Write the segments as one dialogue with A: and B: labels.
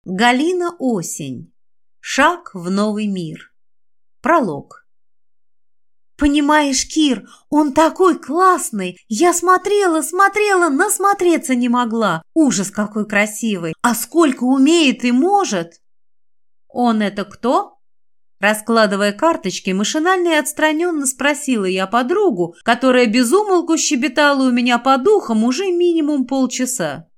A: Галина Осень. Шаг в новый мир. Пролог. «Понимаешь, Кир, он такой классный! Я смотрела, насмотреться не могла! Ужас, какой красивый! А сколько умеет и может!» «Он это кто?» Раскладывая карточки, машинально и отстраненно спросила я подругу, которая без умолку щебетала у меня по духам уже минимум полчаса.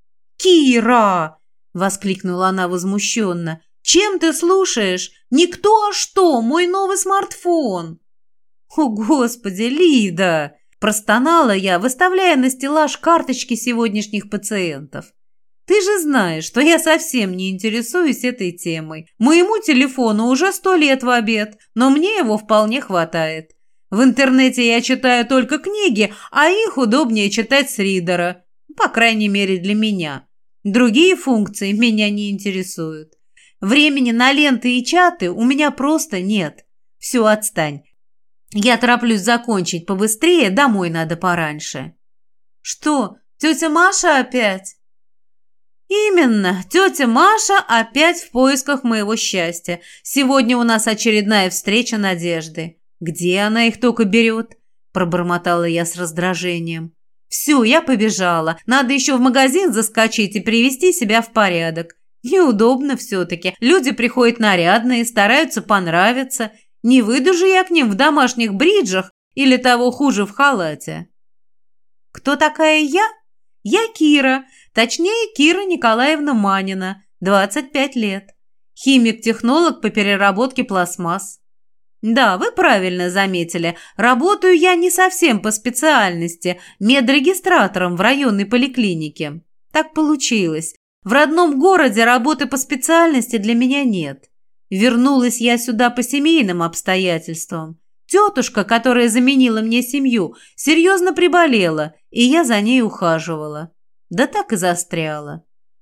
A: «Кира!» — воскликнула она возмущенно. «Чем ты слушаешь? Никто, а что? Мой новый смартфон!» «О, Господи, Лида!» – простонала я, выставляя на стеллаж карточки сегодняшних пациентов. «Ты же знаешь, что я совсем не интересуюсь этой темой. Моему телефону уже 100 лет в обед, но мне его вполне хватает. В интернете я читаю только книги, а их удобнее читать с ридера. По крайней мере, для меня. Другие функции меня не интересуют. Времени на ленты и чаты у меня просто нет. Все, отстань. Я тороплюсь закончить побыстрее, домой надо пораньше». «Что, тетя Маша опять?» «Именно, тетя Маша опять в поисках моего счастья. Сегодня у нас очередная встреча Надежды. Где она их только берет?» – пробормотала я с раздражением. «Все, я побежала. Надо еще в магазин заскочить и привести себя в порядок. Неудобно все-таки. Люди приходят нарядные, стараются понравиться. Не выйду же я к ним в домашних бриджах или того хуже в халате». «Кто такая я?» «Я Кира, точнее Кира Николаевна Манина, 25 лет. Химик-технолог по переработке пластмасс. Да, вы правильно заметили, работаю я не совсем по специальности, медрегистратором в районной поликлинике. Так получилось. В родном городе работы по специальности для меня нет. Вернулась я сюда по семейным обстоятельствам. Тетушка, которая заменила мне семью, серьезно приболела, и я за ней ухаживала. Да так и застряла.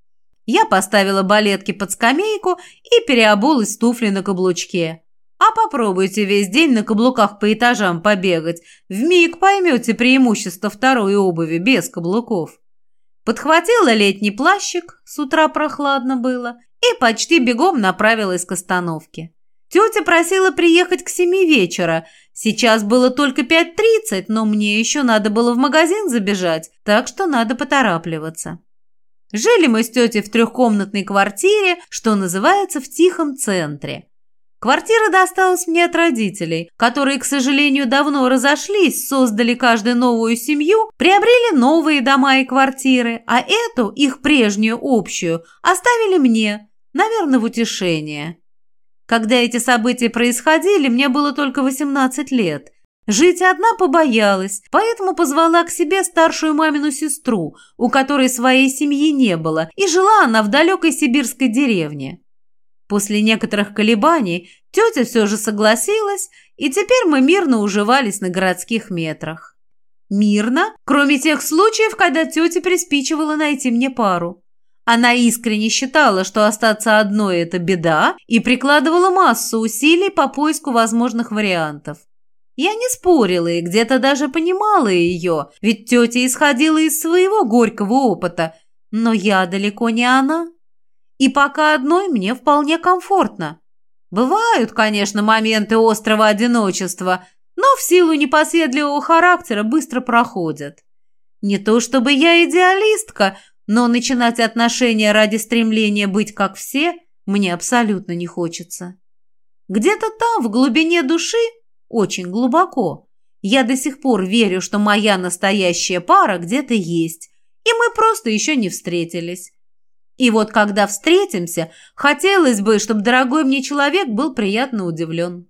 A: Я поставила балетки под скамейку и переобулась в туфли на каблучке. А попробуйте весь день на каблуках по этажам побегать, вмиг поймете преимущество второй обуви без каблуков. Подхватила летний плащик, с утра прохладно было, и почти бегом направилась к остановке. Тетя просила приехать к 7 вечера. Сейчас было только 5:30, но мне еще надо было в магазин забежать, так что надо поторапливаться. Жили мы с тетей в 3-комнатной квартире, что называется, в тихом центре. Квартира досталась мне от родителей, которые, к сожалению, давно разошлись, создали каждую новую семью, приобрели новые дома и квартиры, а эту, их прежнюю общую, оставили мне, наверное, в утешение. Когда эти события происходили, мне было только 18 лет. Жить одна побоялась, поэтому позвала к себе старшую мамину сестру, у которой своей семьи не было, и жила она в далекой сибирской деревне. После некоторых колебаний тетя все же согласилась, и теперь мы мирно уживались на городских метрах. Мирно, кроме тех случаев, когда тете приспичивала найти мне пару. Она искренне считала, что остаться одной – это беда, и прикладывала массу усилий по поиску возможных вариантов. Я не спорила и где-то даже понимала ее, ведь тетя исходила из своего горького опыта, но я далеко не она. И пока одной мне вполне комфортно. Бывают, конечно, моменты острого одиночества, но в силу непоседливого характера быстро проходят. Не то чтобы я идеалистка, но начинать отношения ради стремления быть как все мне абсолютно не хочется. Где-то там, в глубине души, очень глубоко, я до сих пор верю, что моя настоящая пара где-то есть, и мы просто еще не встретились. И вот когда встретимся, хотелось бы, чтобы дорогой мне человек был приятно удивлен.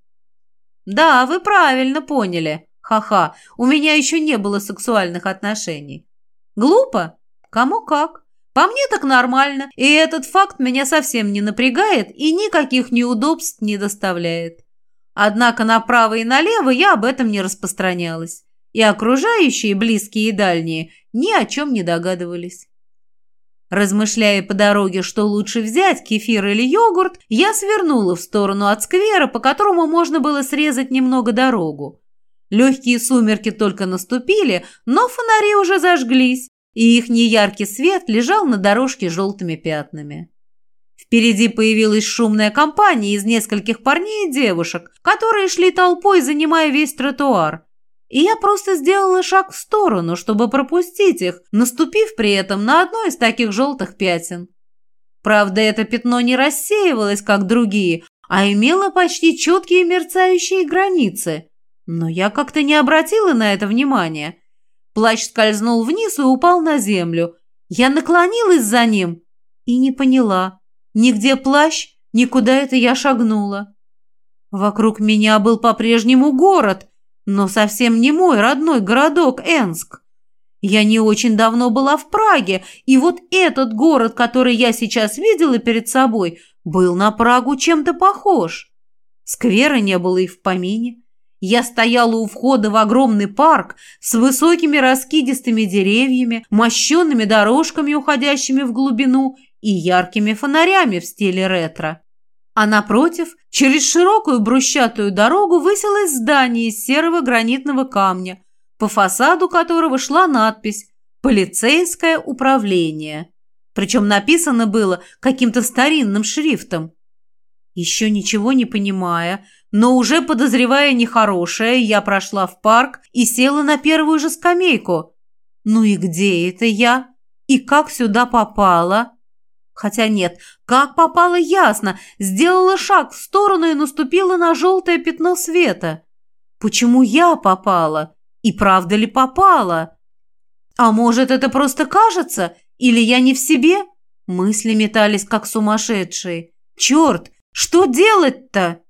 A: Да, вы правильно поняли. Ха-ха, у меня еще не было сексуальных отношений. Глупо? Кому как. По мне так нормально, и этот факт меня совсем не напрягает и никаких неудобств не доставляет. Однако направо и налево я об этом не распространялась, и окружающие, близкие и дальние, ни о чем не догадывались. Размышляя по дороге, что лучше взять, кефир или йогурт, я свернула в сторону от сквера, по которому можно было срезать немного дорогу. Легкие сумерки только наступили, но фонари уже зажглись, и их неяркий свет лежал на дорожке желтыми пятнами. Впереди появилась шумная компания из нескольких парней и девушек, которые шли толпой, занимая весь тротуар. И я просто сделала шаг в сторону, чтобы пропустить их, наступив при этом на одно из таких желтых пятен. Правда, это пятно не рассеивалось, как другие, а имело почти четкие мерцающие границы. Но я как-то не обратила на это внимания. Плащ скользнул вниз и упал на землю. Я наклонилась за ним и не поняла. Нигде плащ, никуда это я шагнула. Вокруг меня был по-прежнему город, но совсем не мой родной городок Энск. Я не очень давно была в Праге, и вот этот город, который я сейчас видела перед собой, был на Прагу чем-то похож. Сквера не было и в помине. Я стояла у входа в огромный парк с высокими раскидистыми деревьями, мощенными дорожками, уходящими в глубину, и яркими фонарями в стиле ретро. А напротив, через широкую брусчатую дорогу высилось здание из серого гранитного камня, по фасаду которого шла надпись «Полицейское управление». Причем написано было каким-то старинным шрифтом. Еще ничего не понимая, но уже подозревая нехорошее, я прошла в парк и села на первую же скамейку. Ну и где это я? И как сюда попала? Хотя нет, как попала ясно, сделала шаг в сторону и наступила на желтое пятно света. Почему я попала? И правда ли попала? А может, это просто кажется? Или я не в себе? Мысли метались, как сумасшедшие. Черт, что делать-то?